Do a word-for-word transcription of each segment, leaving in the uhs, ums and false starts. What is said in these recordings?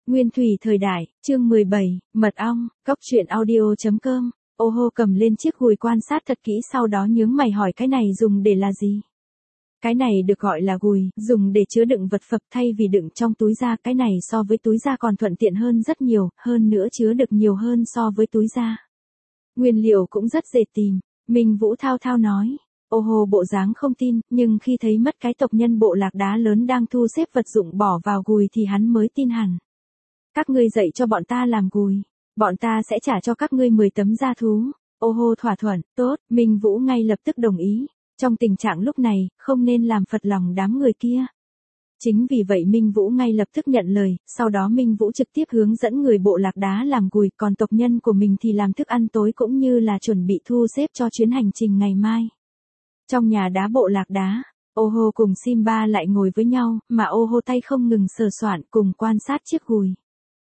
Nguyên thủy thời đại, chương mười bảy, mật ong, cốc truyện audio.com. Ô hô cầm lên chiếc gùi quan sát thật kỹ, sau đó nhướng mày hỏi cái này dùng để là gì? Cái này được gọi là gùi, dùng để chứa đựng vật phẩm thay vì đựng trong túi da. Cái này so với túi da còn thuận tiện hơn rất nhiều, hơn nữa chứa được nhiều hơn so với túi da. Nguyên liệu cũng rất dễ tìm, Minh Vũ thao thao nói. Ô hô bộ dáng không tin, nhưng khi thấy mất cái tộc nhân bộ lạc đá lớn đang thu xếp vật dụng bỏ vào gùi thì hắn mới tin hẳn. Các ngươi dạy cho bọn ta làm gùi, bọn ta sẽ trả cho các ngươi mười tấm da thú. Ô hô thỏa thuận, tốt, Minh Vũ ngay lập tức đồng ý. Trong tình trạng lúc này, không nên làm phật lòng đám người kia. Chính vì vậy Minh Vũ ngay lập tức nhận lời, sau đó Minh Vũ trực tiếp hướng dẫn người bộ lạc đá làm gùi, còn tộc nhân của mình thì làm thức ăn tối cũng như là chuẩn bị thu xếp cho chuyến hành trình ngày mai. Trong nhà đá bộ lạc đá, Ô hô cùng Simba lại ngồi với nhau, mà ô hô tay không ngừng sờ soạn cùng quan sát chiếc gùi.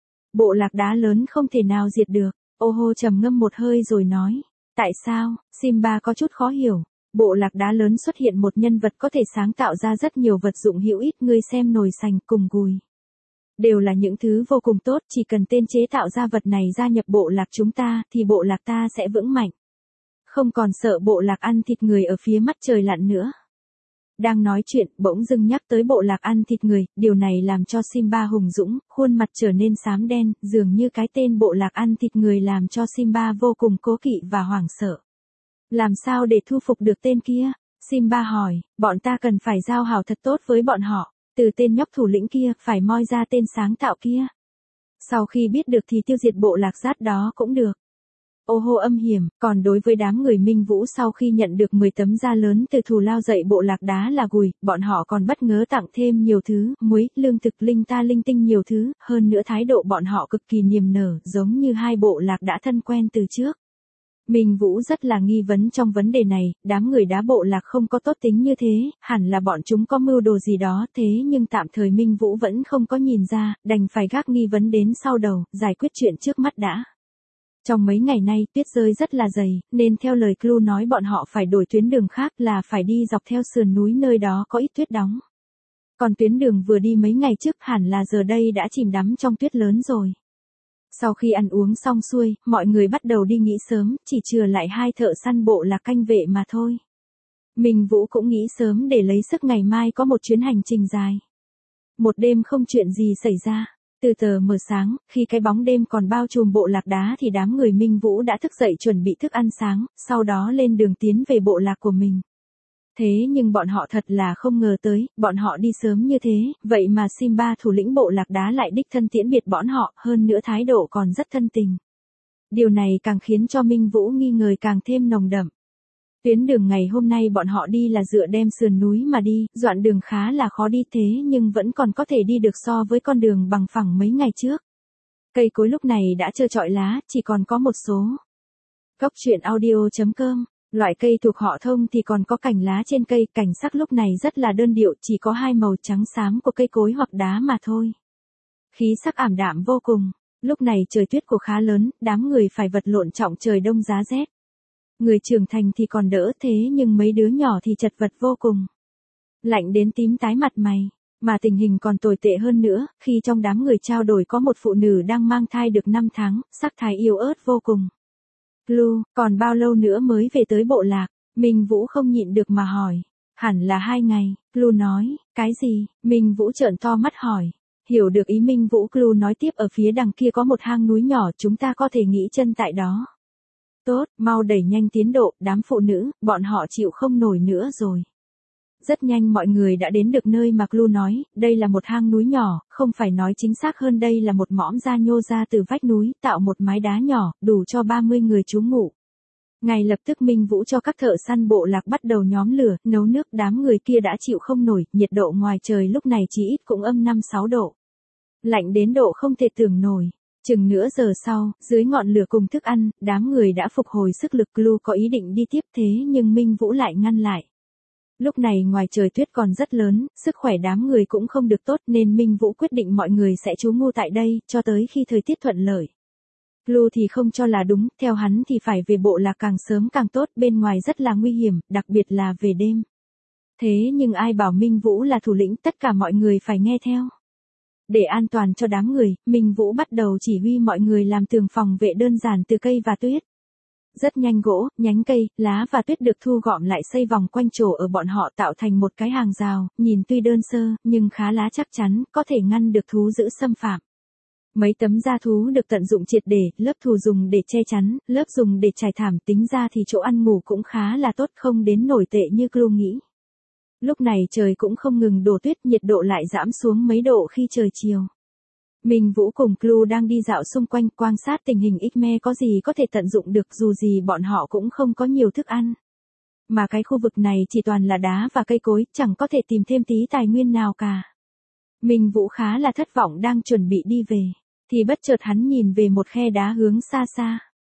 Bộ lạc đá lớn không thể nào diệt được, ô hô trầm ngâm một hơi rồi nói. Tại sao? Simba có chút khó hiểu. Bộ lạc đá lớn xuất hiện một nhân vật có thể sáng tạo ra rất nhiều vật dụng hữu ích, ngươi xem nồi sành cùng gùi. Đều là những thứ vô cùng tốt, chỉ cần tên chế tạo ra vật này gia nhập bộ lạc chúng ta thì bộ lạc ta sẽ vững mạnh. Không còn sợ bộ lạc ăn thịt người ở phía mắt trời lặn nữa. Đang nói chuyện, bỗng dưng nhắc tới bộ lạc ăn thịt người, điều này làm cho Simba hùng dũng, khuôn mặt trở nên xám đen, dường như cái tên bộ lạc ăn thịt người làm cho Simba vô cùng cố kỵ và hoảng sợ. Làm sao để thu phục được tên kia? Simba hỏi, bọn ta cần phải giao hảo thật tốt với bọn họ, từ tên nhóc thủ lĩnh kia, phải moi ra tên sáng tạo kia. Sau khi biết được thì tiêu diệt bộ lạc rát đó cũng được. Ô hô âm hiểm, còn đối với đám người Minh Vũ sau khi nhận được mười tấm da lớn từ thù lao dạy bộ lạc đá là gùi, bọn họ còn bất ngờ tặng thêm nhiều thứ, muối, lương thực linh ta linh tinh nhiều thứ, hơn nữa thái độ bọn họ cực kỳ niềm nở, giống như hai bộ lạc đã thân quen từ trước. Minh Vũ rất là nghi vấn trong vấn đề này, đám người đá bộ lạc không có tốt tính như thế, hẳn là bọn chúng có mưu đồ gì đó, thế nhưng tạm thời Minh Vũ vẫn không có nhìn ra, đành phải gác nghi vấn đến sau đầu, giải quyết chuyện trước mắt đã. Trong mấy ngày nay tuyết rơi rất là dày, nên theo lời Clu nói bọn họ phải đổi tuyến đường khác, là phải đi dọc theo sườn núi nơi đó có ít tuyết đóng. Còn tuyến đường vừa đi mấy ngày trước hẳn là giờ đây đã chìm đắm trong tuyết lớn rồi. Sau khi ăn uống xong xuôi, mọi người bắt đầu đi nghỉ sớm, chỉ chừa lại hai thợ săn bộ lạc canh vệ mà thôi. Minh Vũ cũng nghĩ sớm để lấy sức ngày mai có một chuyến hành trình dài. Một đêm không chuyện gì xảy ra. Từ tờ mờ sáng, khi cái bóng đêm còn bao trùm bộ lạc đá thì đám người Minh Vũ đã thức dậy chuẩn bị thức ăn sáng, sau đó lên đường tiến về bộ lạc của mình. Thế nhưng bọn họ thật là không ngờ tới, bọn họ đi sớm như thế, vậy mà Simba thủ lĩnh bộ lạc đá lại đích thân tiễn biệt bọn họ, hơn nữa thái độ còn rất thân tình. Điều này càng khiến cho Minh Vũ nghi ngờ càng thêm nồng đậm. Tuyến đường ngày hôm nay bọn họ đi là dựa đem sườn núi mà đi, đoạn đường khá là khó đi thế nhưng vẫn còn có thể đi được so với con đường bằng phẳng mấy ngày trước. Cây cối lúc này đã trơ trọi lá, chỉ còn có một số. Cốc truyện audio.com, loại cây thuộc họ thông thì còn có cành lá trên cây, cảnh sắc lúc này rất là đơn điệu, chỉ có hai màu trắng xám của cây cối hoặc đá mà thôi. Khí sắc ảm đạm vô cùng, lúc này trời tuyết của khá lớn, đám người phải vật lộn trọng trời đông giá rét. Người trưởng thành thì còn đỡ thế nhưng mấy đứa nhỏ thì chật vật vô cùng. Lạnh đến tím tái mặt mày, mà tình hình còn tồi tệ hơn nữa, khi trong đám người trao đổi có một phụ nữ đang mang thai được năm tháng, sắc thái yếu ớt vô cùng. Clu, còn bao lâu nữa mới về tới bộ lạc? Minh Vũ không nhịn được mà hỏi. Hẳn là hai ngày, Clu nói. Cái gì? Minh Vũ trợn to mắt hỏi. Hiểu được ý Minh Vũ, Clu nói tiếp, ở phía đằng kia có một hang núi nhỏ, chúng ta có thể nghỉ chân tại đó. Tốt, mau đẩy nhanh tiến độ, đám phụ nữ, bọn họ chịu không nổi nữa rồi. Rất nhanh mọi người đã đến được nơi mà Clu nói, đây là một hang núi nhỏ, không phải nói chính xác hơn đây là một mõm da nhô ra từ vách núi, tạo một mái đá nhỏ, đủ cho ba mươi người trú ngụ. Ngay lập tức Minh Vũ cho các thợ săn bộ lạc bắt đầu nhóm lửa, nấu nước, đám người kia đã chịu không nổi, nhiệt độ ngoài trời lúc này chỉ ít cũng âm năm sáu độ. Lạnh đến độ không thể tưởng nổi. Chừng nửa giờ sau, dưới ngọn lửa cùng thức ăn, đám người đã phục hồi sức lực. Clu có ý định đi tiếp thế nhưng Minh Vũ lại ngăn lại. Lúc này ngoài trời tuyết còn rất lớn, sức khỏe đám người cũng không được tốt nên Minh Vũ quyết định mọi người sẽ trú ngụ tại đây, cho tới khi thời tiết thuận lợi. Clu thì không cho là đúng, theo hắn thì phải về bộ lạc càng sớm càng tốt, bên ngoài rất là nguy hiểm, đặc biệt là về đêm. Thế nhưng ai bảo Minh Vũ là thủ lĩnh, tất cả mọi người phải nghe theo. Để an toàn cho đám người, Minh Vũ bắt đầu chỉ huy mọi người làm tường phòng vệ đơn giản từ cây và tuyết. Rất nhanh gỗ, nhánh cây, lá và tuyết được thu gọn lại xây vòng quanh chỗ ở bọn họ tạo thành một cái hàng rào, nhìn tuy đơn sơ, nhưng khá lá chắc chắn, có thể ngăn được thú dữ xâm phạm. Mấy tấm da thú được tận dụng triệt để, lớp thù dùng để che chắn, lớp dùng để trải thảm, tính ra thì chỗ ăn ngủ cũng khá là tốt, không đến nổi tệ như Clu nghĩ. Lúc này trời cũng không ngừng đổ tuyết, nhiệt độ lại giảm xuống mấy độ khi trời chiều. Minh Vũ cùng Clu đang đi dạo xung quanh quan sát tình hình Ixme có gì có thể tận dụng được, dù gì bọn họ cũng không có nhiều thức ăn. Mà cái khu vực này chỉ toàn là đá và cây cối, chẳng có thể tìm thêm tí tài nguyên nào cả. Minh Vũ khá là thất vọng đang chuẩn bị đi về, thì bất chợt hắn nhìn về một khe đá hướng xa xa.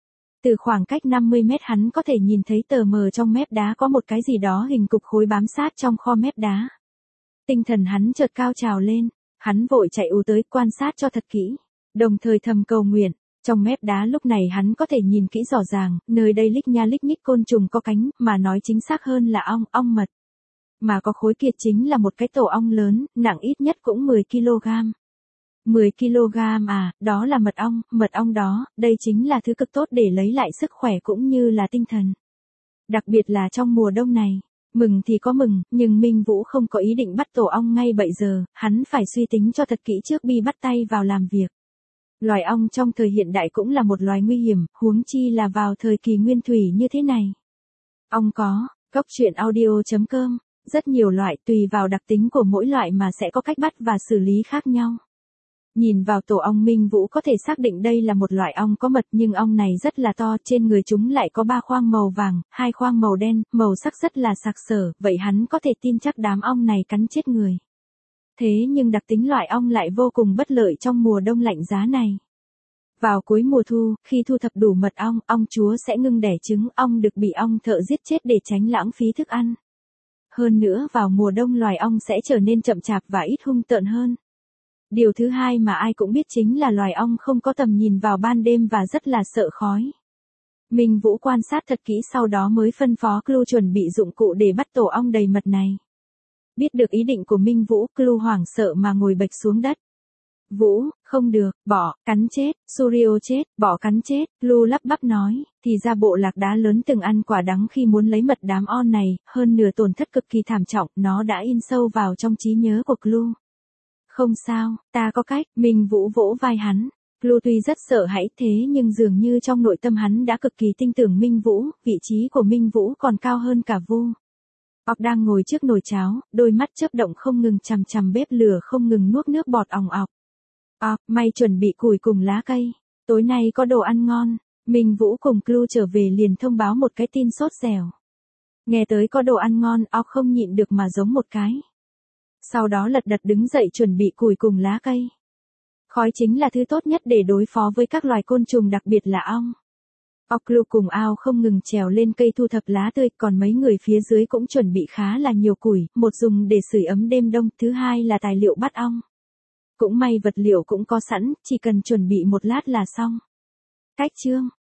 Từ khoảng cách năm mươi mét hắn có thể nhìn thấy tờ mờ trong mép đá có một cái gì đó hình cục khối bám sát trong kho mép đá. Tinh thần hắn chợt cao trào lên, hắn vội chạy ù tới quan sát cho thật kỹ, đồng thời thầm cầu nguyện. Trong mép đá lúc này hắn có thể nhìn kỹ rõ ràng, nơi đây lích nha lích nhích côn trùng có cánh, mà nói chính xác hơn là ong, ong mật. Mà có khối kia chính là một cái tổ ong lớn, nặng ít nhất cũng mười ki lô gam. mười ki lô gam à, đó là mật ong, mật ong đó, đây chính là thứ cực tốt để lấy lại sức khỏe cũng như là tinh thần. Đặc biệt là trong mùa đông này, mừng thì có mừng, nhưng Minh Vũ không có ý định bắt tổ ong ngay bây giờ, hắn phải suy tính cho thật kỹ trước bi bắt tay vào làm việc. Loài ong trong thời hiện đại cũng là một loài nguy hiểm, huống chi là vào thời kỳ nguyên thủy như thế này. Ong có, Cốc truyện audio chấm com, rất nhiều loại, tùy vào đặc tính của mỗi loại mà sẽ có cách bắt và xử lý khác nhau. Nhìn vào tổ ong, Minh Vũ có thể xác định đây là một loại ong có mật, nhưng ong này rất là to, trên người chúng lại có ba khoang màu vàng, hai khoang màu đen, màu sắc rất là sặc sỡ, vậy hắn có thể tin chắc đám ong này cắn chết người. Thế nhưng đặc tính loại ong lại vô cùng bất lợi trong mùa đông lạnh giá này. Vào cuối mùa thu, khi thu thập đủ mật ong, ong chúa sẽ ngưng đẻ trứng, ong đực bị ong thợ giết chết để tránh lãng phí thức ăn. Hơn nữa vào mùa đông loài ong sẽ trở nên chậm chạp và ít hung tợn hơn. Điều thứ hai mà ai cũng biết chính là loài ong không có tầm nhìn vào ban đêm và rất là sợ khói. Minh Vũ quan sát thật kỹ sau đó mới phân phó Clu chuẩn bị dụng cụ để bắt tổ ong đầy mật này. Biết được ý định của Minh Vũ, Clu hoảng sợ mà ngồi bệt xuống đất. Vũ, không được, bỏ, cắn chết, Suryo chết, bỏ cắn chết, Clu lắp bắp nói, thì ra bộ lạc đá lớn từng ăn quả đắng khi muốn lấy mật đám on này, hơn nửa tổn thất cực kỳ thảm trọng, nó đã in sâu vào trong trí nhớ của Clu. Không sao, ta có cách, Minh Vũ vỗ vai hắn. Clu tuy rất sợ hãi thế nhưng dường như trong nội tâm hắn đã cực kỳ tin tưởng Minh Vũ, vị trí của Minh Vũ còn cao hơn cả Vu. Ọc đang ngồi trước nồi cháo, đôi mắt chớp động không ngừng chằm chằm bếp lửa không ngừng nuốt nước bọt òng ọc. Ọc, mày chuẩn bị củi cùng lá cây. Tối nay có đồ ăn ngon. Minh Vũ cùng Clu trở về liền thông báo một cái tin sốt dẻo. Nghe tới có đồ ăn ngon, Ọc không nhịn được mà giống một cái. Sau đó lật đật đứng dậy chuẩn bị củi cùng lá cây. Khói chính là thứ tốt nhất để đối phó với các loài côn trùng đặc biệt là ong. Ọc Clu cùng Ao không ngừng trèo lên cây thu thập lá tươi, còn mấy người phía dưới cũng chuẩn bị khá là nhiều củi, một dùng để sưởi ấm đêm đông, thứ hai là tài liệu bắt ong. Cũng may vật liệu cũng có sẵn, chỉ cần chuẩn bị một lát là xong. Cách chương